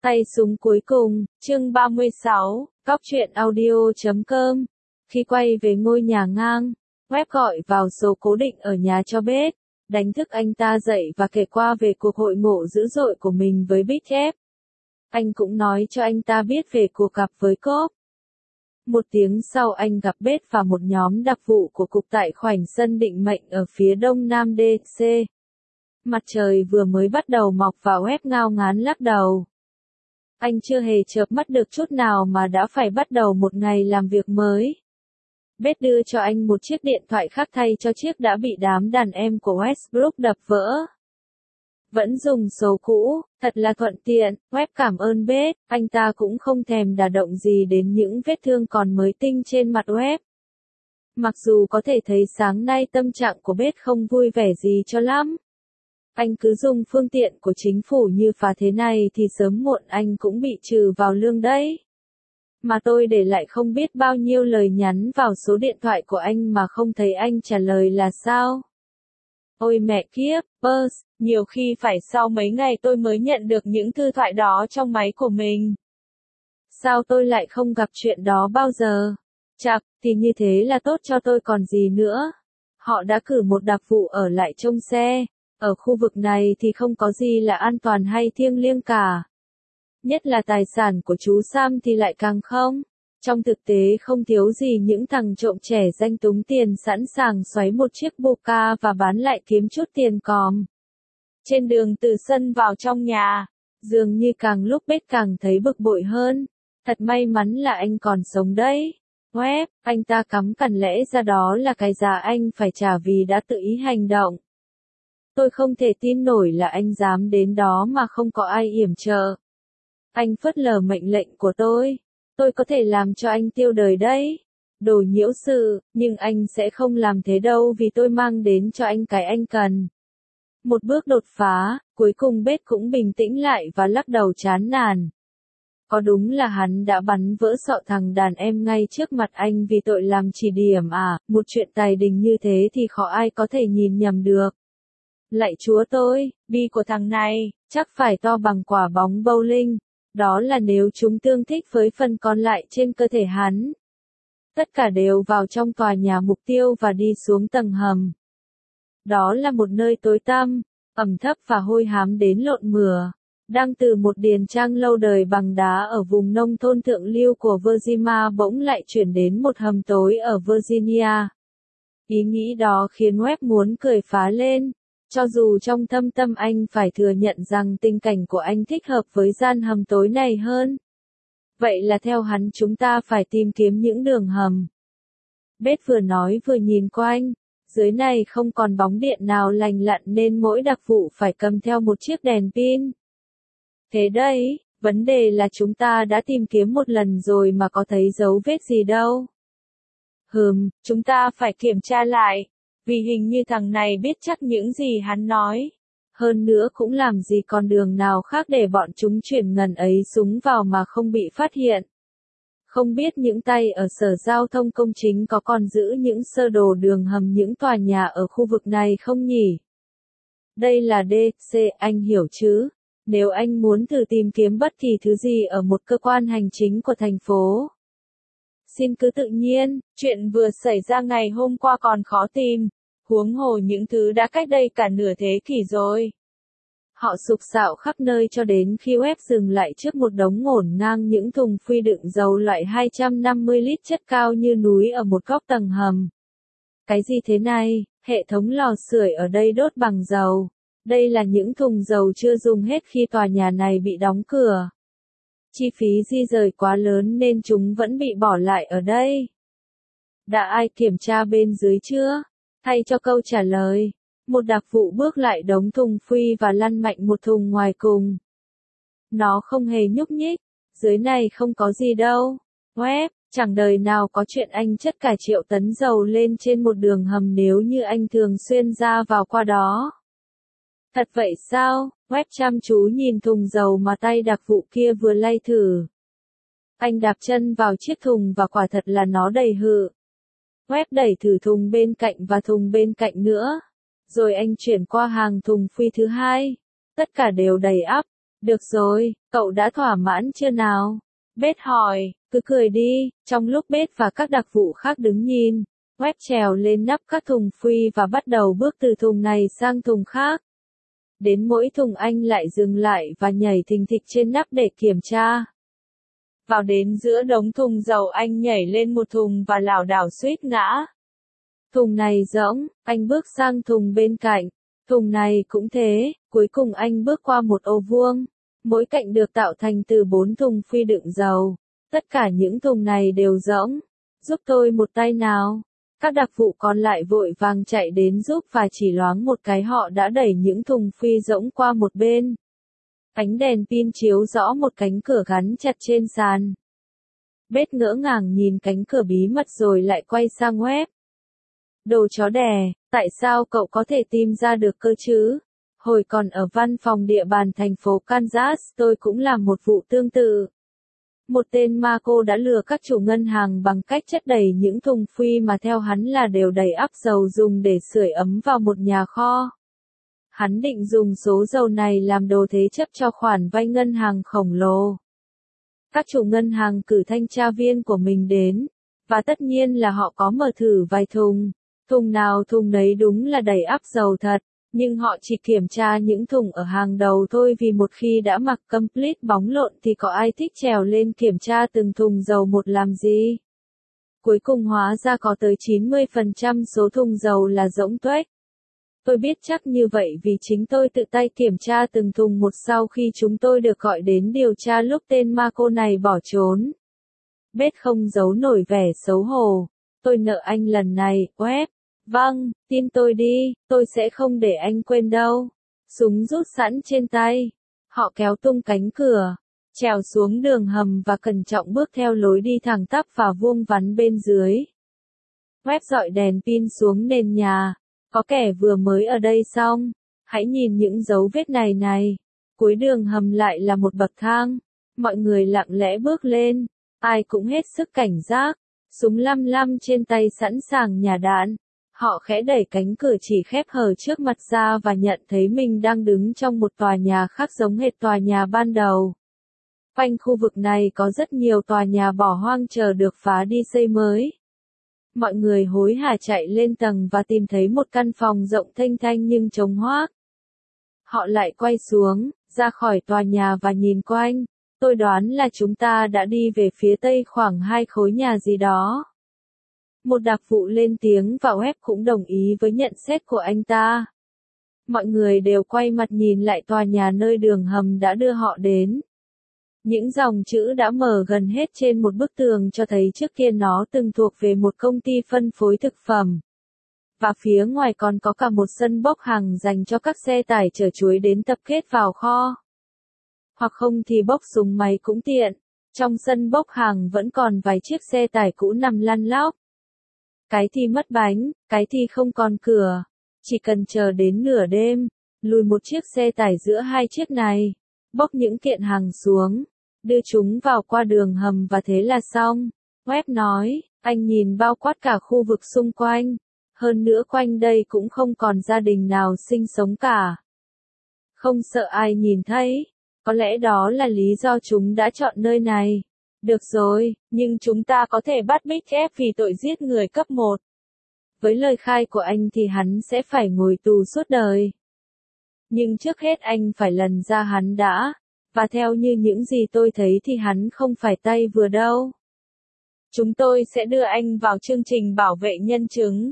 Tay súng cuối cùng, chương 36, Cóc truyện audio.com. Khi quay về ngôi nhà ngang, web gọi vào số cố định ở nhà cho Beth, đánh thức anh ta dậy và kể qua về cuộc hội ngộ dữ dội của mình với Big Jeff. Anh cũng nói cho anh ta biết về cuộc gặp với Cobb. Một tiếng sau anh gặp Beth và một nhóm đặc vụ của cục tại khoảnh sân định mệnh ở phía đông nam DC. Mặt trời vừa mới bắt đầu mọc và web ngao ngán lắc đầu. Anh chưa hề chợp mắt được chút nào mà đã phải bắt đầu một ngày làm việc mới. Beth đưa cho anh một chiếc điện thoại khác thay cho chiếc đã bị đám đàn em của Westbrook đập vỡ. Vẫn dùng số cũ, thật là thuận tiện, web cảm ơn Beth, anh ta cũng không thèm đả động gì đến những vết thương còn mới tinh trên mặt web. Mặc dù có thể thấy sáng nay tâm trạng của Beth không vui vẻ gì cho lắm. Anh cứ dùng phương tiện của chính phủ như phá thế này thì sớm muộn anh cũng bị trừ vào lương đấy. Mà tôi để lại không biết bao nhiêu lời nhắn vào số điện thoại của anh mà không thấy anh trả lời là sao? Ôi mẹ kiếp, Buzz, nhiều khi phải sau mấy ngày tôi mới nhận được những thư thoại đó trong máy của mình. Sao tôi lại không gặp chuyện đó bao giờ? Chạc, thì như thế là tốt cho tôi còn gì nữa. Họ đã cử một đặc vụ ở lại trông xe. Ở khu vực này thì không có gì là an toàn hay thiêng liêng cả. Nhất là tài sản của chú Sam thì lại càng không. Trong thực tế không thiếu gì những thằng trộm trẻ danh túng tiền sẵn sàng xoáy một chiếc Boca và bán lại kiếm chút tiền còm. Trên đường từ sân vào trong nhà, dường như càng lúc Beth càng thấy bực bội hơn. Thật may mắn là anh còn sống đấy. Web, anh ta cắm cằn lẽ ra đó là cái giá anh phải trả vì đã tự ý hành động. Tôi không thể tin nổi là anh dám đến đó mà không có ai yểm trợ. Anh phớt lờ mệnh lệnh của tôi. Tôi có thể làm cho anh tiêu đời đấy. Đồ nhiễu sự, nhưng anh sẽ không làm thế đâu vì tôi mang đến cho anh cái anh cần. Một bước đột phá, cuối cùng Beth cũng bình tĩnh lại và lắc đầu chán nản. Có đúng là hắn đã bắn vỡ sọ thằng đàn em ngay trước mặt anh vì tội làm chỉ điểm à, một chuyện tài đình như thế thì khó ai có thể nhìn nhầm được. Lạy chúa tôi, bi của thằng này, chắc phải to bằng quả bóng bowling. Đó là nếu chúng tương thích với phần còn lại trên cơ thể hắn. Tất cả đều vào trong tòa nhà mục tiêu và đi xuống tầng hầm. Đó là một nơi tối tăm, ẩm thấp và hôi hám đến lộn mửa. Đang từ một điền trang lâu đời bằng đá ở vùng nông thôn thượng lưu của Virginia bỗng lại chuyển đến một hầm tối ở Virginia. Ý nghĩ đó khiến web muốn cười phá lên. Cho dù trong thâm tâm anh phải thừa nhận rằng tình cảnh của anh thích hợp với gian hầm tối này hơn. Vậy là theo hắn chúng ta phải tìm kiếm những đường hầm. Beth vừa nói vừa nhìn quanh. Dưới này không còn bóng điện nào lành lặn nên mỗi đặc vụ phải cầm theo một chiếc đèn pin. Thế đấy, vấn đề là chúng ta đã tìm kiếm một lần rồi mà có thấy dấu vết gì đâu. Chúng ta phải kiểm tra lại. Vì hình như thằng này biết chắc những gì hắn nói. Hơn nữa cũng làm gì còn đường nào khác để bọn chúng chuyển ngần ấy súng vào mà không bị phát hiện. Không biết những tay ở Sở Giao thông Công chính có còn giữ những sơ đồ đường hầm những tòa nhà ở khu vực này không nhỉ? Đây là DC, anh hiểu chứ? Nếu anh muốn thử tìm kiếm bất kỳ thứ gì ở một cơ quan hành chính của thành phố. Xin cứ tự nhiên, chuyện vừa xảy ra ngày hôm qua còn khó tìm, huống hồ những thứ đã cách đây cả nửa thế kỷ rồi. Họ sục sạo khắp nơi cho đến khi web dừng lại trước một đống ngổn ngang những thùng phi đựng dầu loại 250 lít chất cao như núi ở một góc tầng hầm. Cái gì thế này? Hệ thống lò sưởi ở đây đốt bằng dầu. Đây là những thùng dầu chưa dùng hết khi tòa nhà này bị đóng cửa. Chi phí di rời quá lớn nên chúng vẫn bị bỏ lại ở đây. Đã ai kiểm tra bên dưới chưa? Thay cho câu trả lời, một đặc vụ bước lại đống thùng phi và lăn mạnh một thùng ngoài cùng. Nó không hề nhúc nhích, dưới này không có gì đâu. Web, chẳng đời nào có chuyện anh chất cả triệu tấn dầu lên trên một đường hầm nếu như anh thường xuyên ra vào qua đó. Thật vậy sao? Web chăm chú nhìn thùng dầu mà tay đặc vụ kia vừa lay thử. Anh đạp chân vào chiếc thùng và quả thật là nó đầy hự. Web đẩy thử thùng bên cạnh và thùng bên cạnh nữa. Rồi anh chuyển qua hàng thùng phi thứ hai. Tất cả đều đầy ắp. Được rồi, Cậu đã thỏa mãn chưa nào? Bết hỏi, cứ cười đi, trong lúc Bết và các đặc vụ khác đứng nhìn. Webb trèo lên nắp các thùng phi và bắt đầu bước từ thùng này sang thùng khác. Đến mỗi thùng anh lại dừng lại và nhảy thình thịch trên nắp để kiểm tra. Vào đến giữa đống thùng dầu anh nhảy lên một thùng và lảo đảo suýt ngã. Thùng này rỗng, anh bước sang thùng bên cạnh. Thùng này cũng thế, cuối cùng anh bước qua một ô vuông. Mỗi cạnh được tạo thành từ 4 thùng phi đựng dầu. Tất cả những thùng này đều rỗng. Giúp tôi một tay nào. Các đặc vụ còn lại vội vàng chạy đến giúp và chỉ loáng một cái họ đã đẩy những thùng phi rỗng qua một bên. Ánh đèn pin chiếu rõ một cánh cửa gắn chặt trên sàn. Bết ngỡ ngàng nhìn cánh cửa bí mật rồi lại quay sang Webb. Đồ chó đẻ, tại sao cậu có thể tìm ra được cơ chứ? Hồi còn ở văn phòng địa bàn thành phố Kansas, tôi cũng làm một vụ tương tự. Một tên ma cô đã lừa các chủ ngân hàng bằng cách chất đầy những thùng phi mà theo hắn là đều đầy ắp dầu dùng để sưởi ấm vào một nhà kho. Hắn định dùng số dầu này làm đồ thế chấp cho khoản vay ngân hàng khổng lồ. Các chủ ngân hàng cử thanh tra viên của mình đến, và tất nhiên là họ có mở thử vài thùng. Thùng nào thùng nấy đúng là đầy ắp dầu thật, nhưng họ chỉ kiểm tra những thùng ở hàng đầu thôi vì một khi đã mặc complete bóng lộn thì có ai thích trèo lên kiểm tra từng thùng dầu một làm gì. Cuối cùng hóa ra có tới 90% số thùng dầu là rỗng tuếch. Tôi biết chắc như vậy vì chính tôi tự tay kiểm tra từng thùng một sau khi chúng tôi được gọi đến điều tra lúc tên ma cô này bỏ trốn. Bết không giấu nổi vẻ xấu hổ. Tôi nợ anh lần này, Webb. Vâng, tin tôi đi, tôi sẽ không để anh quên đâu. Súng rút sẵn trên tay. Họ kéo tung cánh cửa, trèo xuống đường hầm và cẩn trọng bước theo lối đi thẳng tắp vào vuông vắn bên dưới. Webb dọi đèn pin xuống nền nhà. Có kẻ vừa mới ở đây xong. Hãy nhìn những dấu vết này này. Cuối đường hầm lại là một bậc thang. Mọi người lặng lẽ bước lên. Ai cũng hết sức cảnh giác. Súng lăm lăm trên tay sẵn sàng nhả đạn. Họ khẽ đẩy cánh cửa chỉ khép hờ trước mặt ra và nhận thấy mình đang đứng trong một tòa nhà khác giống hệt tòa nhà ban đầu. Quanh khu vực này có rất nhiều tòa nhà bỏ hoang chờ được phá đi xây mới. Mọi người hối hả chạy lên tầng và tìm thấy một căn phòng rộng thênh thang nhưng trống hoác. Họ lại quay xuống, ra khỏi tòa nhà và nhìn quanh. Tôi đoán là chúng ta đã đi về phía tây khoảng 2 khối nhà gì đó. Một đặc vụ lên tiếng và Webb cũng đồng ý với nhận xét của anh ta. Mọi người đều quay mặt nhìn lại tòa nhà nơi đường hầm đã đưa họ đến. Những dòng chữ đã mở gần hết trên một bức tường cho thấy trước kia nó từng thuộc về một công ty phân phối thực phẩm. Và phía ngoài còn có cả một sân bốc hàng dành cho các xe tải chở chuối đến tập kết vào kho. Hoặc không thì bốc súng máy cũng tiện. Trong sân bốc hàng vẫn còn vài chiếc xe tải cũ nằm lăn lóc. Cái thì mất bánh, cái thì không còn cửa. Chỉ cần chờ đến nửa đêm, lùi một chiếc xe tải giữa hai chiếc này, bốc những kiện hàng xuống, đưa chúng vào qua đường hầm và thế là xong. Webb nói, anh nhìn bao quát cả khu vực xung quanh. Hơn nữa quanh đây cũng không còn gia đình nào sinh sống cả. Không sợ ai nhìn thấy. Có lẽ đó là lý do chúng đã chọn nơi này. Được rồi, nhưng chúng ta có thể bắt Big F vì tội giết người cấp 1. Với lời khai của anh thì hắn sẽ phải ngồi tù suốt đời. Nhưng trước hết anh phải lần ra hắn đã. Và theo như những gì tôi thấy thì hắn không phải tay vừa đâu. Chúng tôi sẽ đưa anh vào chương trình bảo vệ nhân chứng.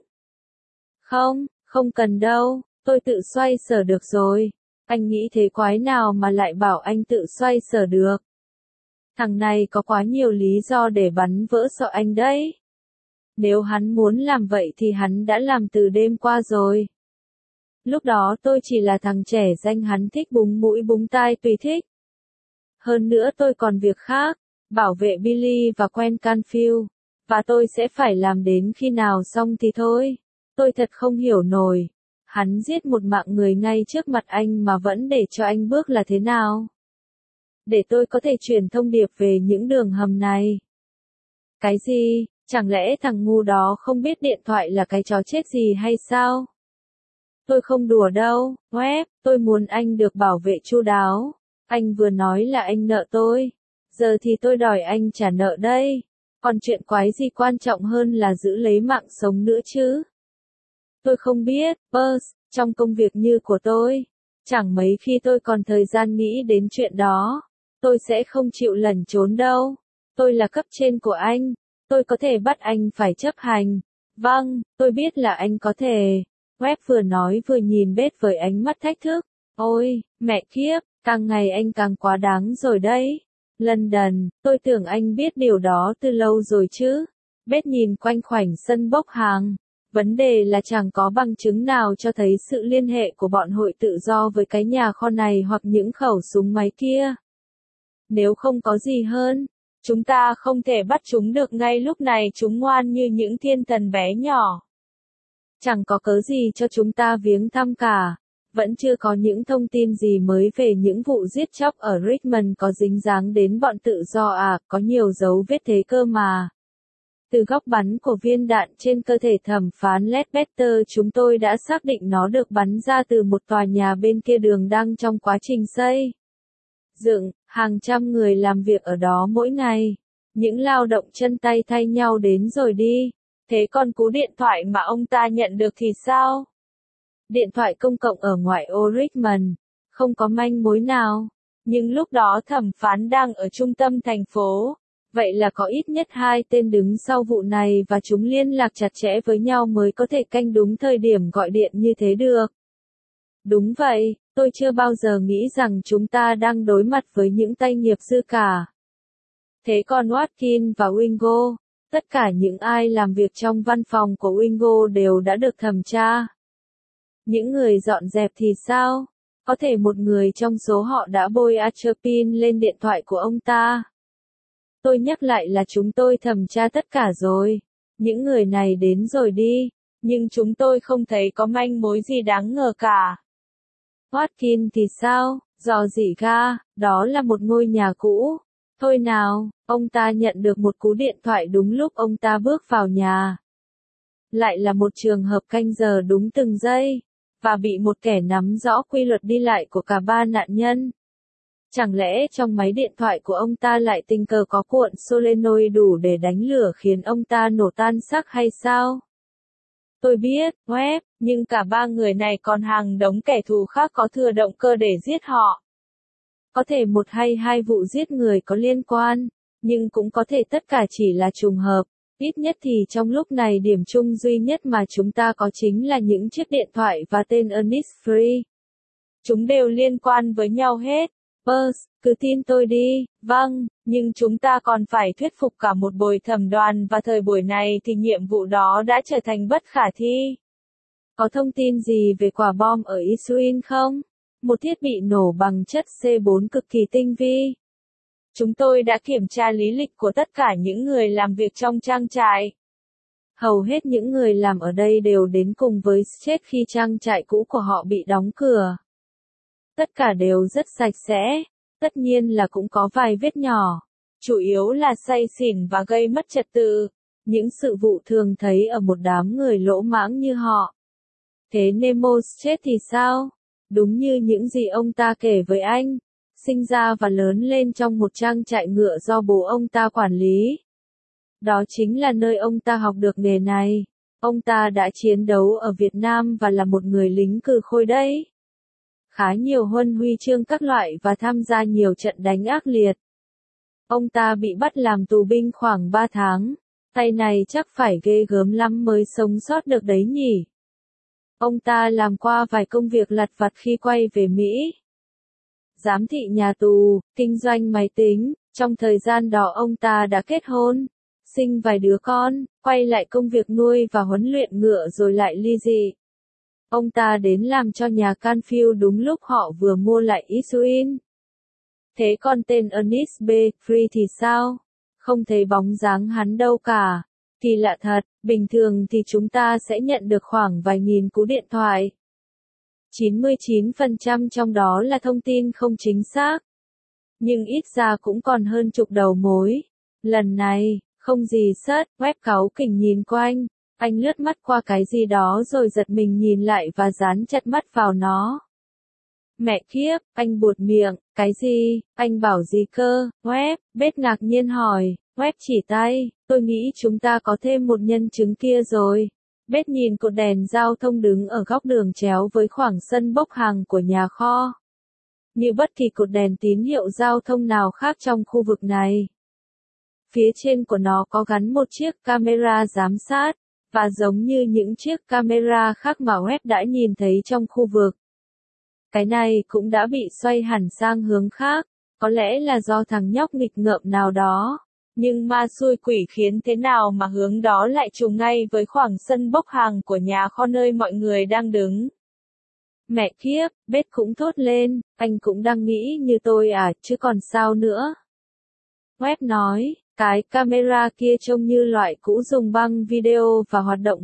Không, không cần đâu, tôi tự xoay sở được rồi. Anh nghĩ thế quái nào mà lại bảo anh tự xoay sở được. Thằng này có quá nhiều lý do để bắn vỡ sọ anh đấy. Nếu hắn muốn làm vậy thì hắn đã làm từ đêm qua rồi. Lúc đó tôi chỉ là thằng trẻ danh hắn thích búng mũi búng tai tùy thích. Hơn nữa tôi còn việc khác, bảo vệ Billy và quen Canfield. Và tôi sẽ phải làm đến khi nào xong thì thôi. Tôi thật không hiểu nổi. Hắn giết một mạng người ngay trước mặt anh mà vẫn để cho anh bước là thế nào? Để tôi có thể truyền thông điệp về những đường hầm này. Cái gì? Chẳng lẽ thằng ngu đó không biết điện thoại là cái chó chết gì hay sao? Tôi không đùa đâu, Webb, tôi muốn anh được bảo vệ chu đáo. Anh vừa nói là anh nợ tôi. Giờ thì tôi đòi anh trả nợ đây. Còn chuyện quái gì quan trọng hơn là giữ lấy mạng sống nữa chứ? Tôi không biết, boss, trong công việc như của tôi, chẳng mấy khi tôi còn thời gian nghĩ đến chuyện đó. Tôi sẽ không chịu lẩn trốn đâu. Tôi là cấp trên của anh. Tôi có thể bắt anh phải chấp hành. Vâng, tôi biết là anh có thể. Webb vừa nói vừa nhìn Beth với ánh mắt thách thức. Ôi, mẹ kiếp, càng ngày anh càng quá đáng rồi đấy. London, tôi tưởng anh biết điều đó từ lâu rồi chứ. Beth nhìn quanh khoảnh sân bốc hàng. Vấn đề là chẳng có bằng chứng nào cho thấy sự liên hệ của bọn hội tự do với cái nhà kho này hoặc những khẩu súng máy kia. Nếu không có gì hơn, chúng ta không thể bắt chúng được ngay lúc này, chúng ngoan như những thiên thần bé nhỏ. Chẳng có cớ gì cho chúng ta viếng thăm cả. Vẫn chưa có những thông tin gì mới về những vụ giết chóc ở Richmond có dính dáng đến bọn tự do à, có nhiều dấu vết thế cơ mà. Từ góc bắn của viên đạn trên cơ thể thẩm phán Ledbetter, chúng tôi đã xác định nó được bắn ra từ một tòa nhà bên kia đường đang trong quá trình xây dựng, hàng trăm người làm việc ở đó mỗi ngày. Những lao động chân tay thay nhau đến rồi đi. Thế còn cú điện thoại mà ông ta nhận được thì sao? Điện thoại công cộng ở ngoại ô Richmond, không có manh mối nào. Nhưng lúc đó thẩm phán đang ở trung tâm thành phố. Vậy là có ít nhất 2 tên đứng sau vụ này và chúng liên lạc chặt chẽ với nhau mới có thể canh đúng thời điểm gọi điện như thế được. Đúng vậy, tôi chưa bao giờ nghĩ rằng chúng ta đang đối mặt với những tay nghiệp dư cả. Thế còn Watkins và Wingo, tất cả những ai làm việc trong văn phòng của Wingo đều đã được thẩm tra. Những người dọn dẹp thì sao? Có thể một người trong số họ đã bôi atropine lên điện thoại của ông ta. Tôi nhắc lại là chúng tôi thẩm tra tất cả rồi. Những người này đến rồi đi, nhưng chúng tôi không thấy có manh mối gì đáng ngờ cả. Watkins thì sao? Rò rỉ ga, đó là một ngôi nhà cũ. Thôi nào, ông ta nhận được một cú điện thoại đúng lúc ông ta bước vào nhà. Lại là một trường hợp canh giờ đúng từng giây, và bị một kẻ nắm rõ quy luật đi lại của cả ba nạn nhân. Chẳng lẽ trong máy điện thoại của ông ta lại tình cờ có cuộn solenoid đủ để đánh lửa khiến ông ta nổ tan xác hay sao? Tôi biết, Webb, nhưng cả ba người này còn hàng đống kẻ thù khác có thừa động cơ để giết họ. Có thể một hay hai vụ giết người có liên quan, nhưng cũng có thể tất cả chỉ là trùng hợp. Ít nhất thì trong lúc này điểm chung duy nhất mà chúng ta có chính là những chiếc điện thoại và tên Ernest Free. Chúng đều liên quan với nhau hết. Boss, cứ tin tôi đi. Vâng, nhưng chúng ta còn phải thuyết phục cả một bồi thẩm đoàn và thời buổi này thì nhiệm vụ đó đã trở thành bất khả thi. Có thông tin gì về quả bom ở Isuin không? Một thiết bị nổ bằng chất C4 cực kỳ tinh vi. Chúng tôi đã kiểm tra lý lịch của tất cả những người làm việc trong trang trại. Hầu hết những người làm ở đây đều đến cùng với chết khi trang trại cũ của họ bị đóng cửa. Tất cả đều rất sạch sẽ, tất nhiên là cũng có vài vết nhỏ, chủ yếu là say xỉn và gây mất trật tự, những sự vụ thường thấy ở một đám người lỗ mãng như họ. Thế Nemos chết thì sao? Đúng như những gì ông ta kể với anh, sinh ra và lớn lên trong một trang trại ngựa do bố ông ta quản lý. Đó chính là nơi ông ta học được nghề này. Ông ta đã chiến đấu ở Việt Nam và là một người lính cừ khôi đấy. Khá nhiều huân huy chương các loại và tham gia nhiều trận đánh ác liệt. Ông ta bị bắt làm tù binh khoảng 3 tháng. Tay này chắc phải ghê gớm lắm mới sống sót được đấy nhỉ. Ông ta làm qua vài công việc lặt vặt khi quay về Mỹ. Giám thị nhà tù, kinh doanh máy tính, trong thời gian đó ông ta đã kết hôn, sinh vài đứa con, quay lại công việc nuôi và huấn luyện ngựa rồi lại ly dị. Ông ta đến làm cho nhà Canfield đúng lúc họ vừa mua lại Isuin. Thế còn tên Ernest B. Free thì sao? Không thấy bóng dáng hắn đâu cả. Kỳ lạ thật, bình thường thì chúng ta sẽ nhận được khoảng vài nghìn cú điện thoại. 99% trong đó là thông tin không chính xác. Nhưng ít ra cũng còn hơn chục đầu mối. Lần này, không gì sất, Webb cáu kỉnh nhìn quanh. Anh lướt mắt qua cái gì đó rồi giật mình nhìn lại và dán chặt mắt vào nó. Mẹ kiếp, anh buột miệng, cái gì, anh bảo gì cơ, Web, Bết ngạc nhiên hỏi, Web chỉ tay, tôi nghĩ chúng ta có thêm một nhân chứng kia rồi. Bết nhìn cột đèn giao thông đứng ở góc đường chéo với khoảng sân bốc hàng của nhà kho. Như bất kỳ cột đèn tín hiệu giao thông nào khác trong khu vực này. Phía trên của nó có gắn một chiếc camera giám sát, và giống như những chiếc camera khác mà Web đã nhìn thấy trong khu vực. Cái này cũng đã bị xoay hẳn sang hướng khác, có lẽ là do thằng nhóc nghịch ngợm nào đó. Nhưng ma xui quỷ khiến thế nào mà hướng đó lại trùng ngay với khoảng sân bốc hàng của nhà kho nơi mọi người đang đứng. Mẹ kiếp, Bết cũng thốt lên, anh cũng đang nghĩ như tôi à, chứ còn sao nữa. Web nói, cái camera kia trông như loại cũ dùng băng video và hoạt động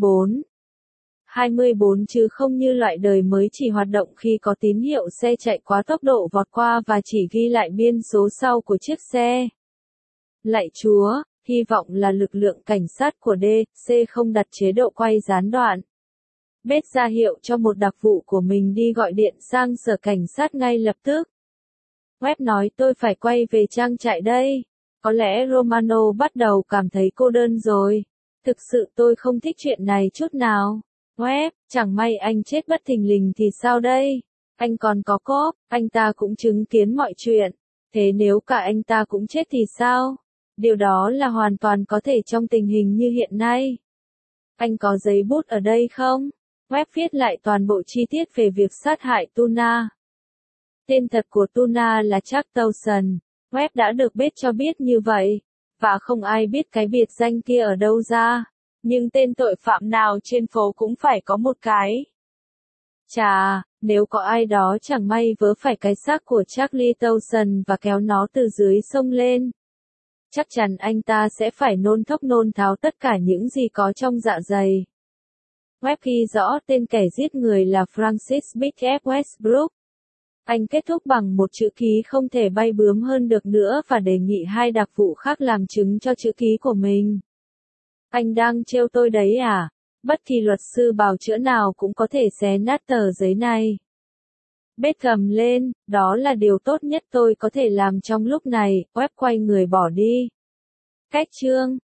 24 chứ không như loại đời mới chỉ hoạt động khi có tín hiệu xe chạy quá tốc độ vọt qua và chỉ ghi lại biên số sau của chiếc xe. Lạy Chúa, hy vọng là lực lượng cảnh sát của D.C. không đặt chế độ quay gián đoạn. Bết ra hiệu cho một đặc vụ của mình đi gọi điện sang sở cảnh sát ngay lập tức. Web nói tôi phải quay về trang trại đây. Có lẽ Romano bắt đầu cảm thấy cô đơn rồi. Thực sự tôi không thích chuyện này chút nào. Web, chẳng may anh chết bất thình lình thì sao đây? Anh còn có cốp, anh ta cũng chứng kiến mọi chuyện. Thế nếu cả anh ta cũng chết thì sao? Điều đó là hoàn toàn có thể trong tình hình như hiện nay. Anh có giấy bút ở đây không? Web viết lại toàn bộ chi tiết về việc sát hại Tuna. Tên thật của Tuna là Chuck Towson. Web đã được Bết cho biết như vậy, và không ai biết cái biệt danh kia ở đâu ra. Nhưng tên tội phạm nào trên phố cũng phải có một cái. Chà, nếu có ai đó chẳng may vớ phải cái xác của Charlie Towson và kéo nó từ dưới sông lên, chắc chắn anh ta sẽ phải nôn thốc nôn tháo tất cả những gì có trong dạ dày. Web ghi rõ tên kẻ giết người là Francis Big F. Westbrook. Anh kết thúc bằng một chữ ký không thể bay bướm hơn được nữa và đề nghị hai đặc vụ khác làm chứng cho chữ ký của mình. Anh đang trêu tôi đấy à? Bất kỳ luật sư bào chữa nào cũng có thể xé nát tờ giấy này. Bết gầm lên, đó là điều tốt nhất tôi có thể làm trong lúc này. Web quay người bỏ đi. Cách chương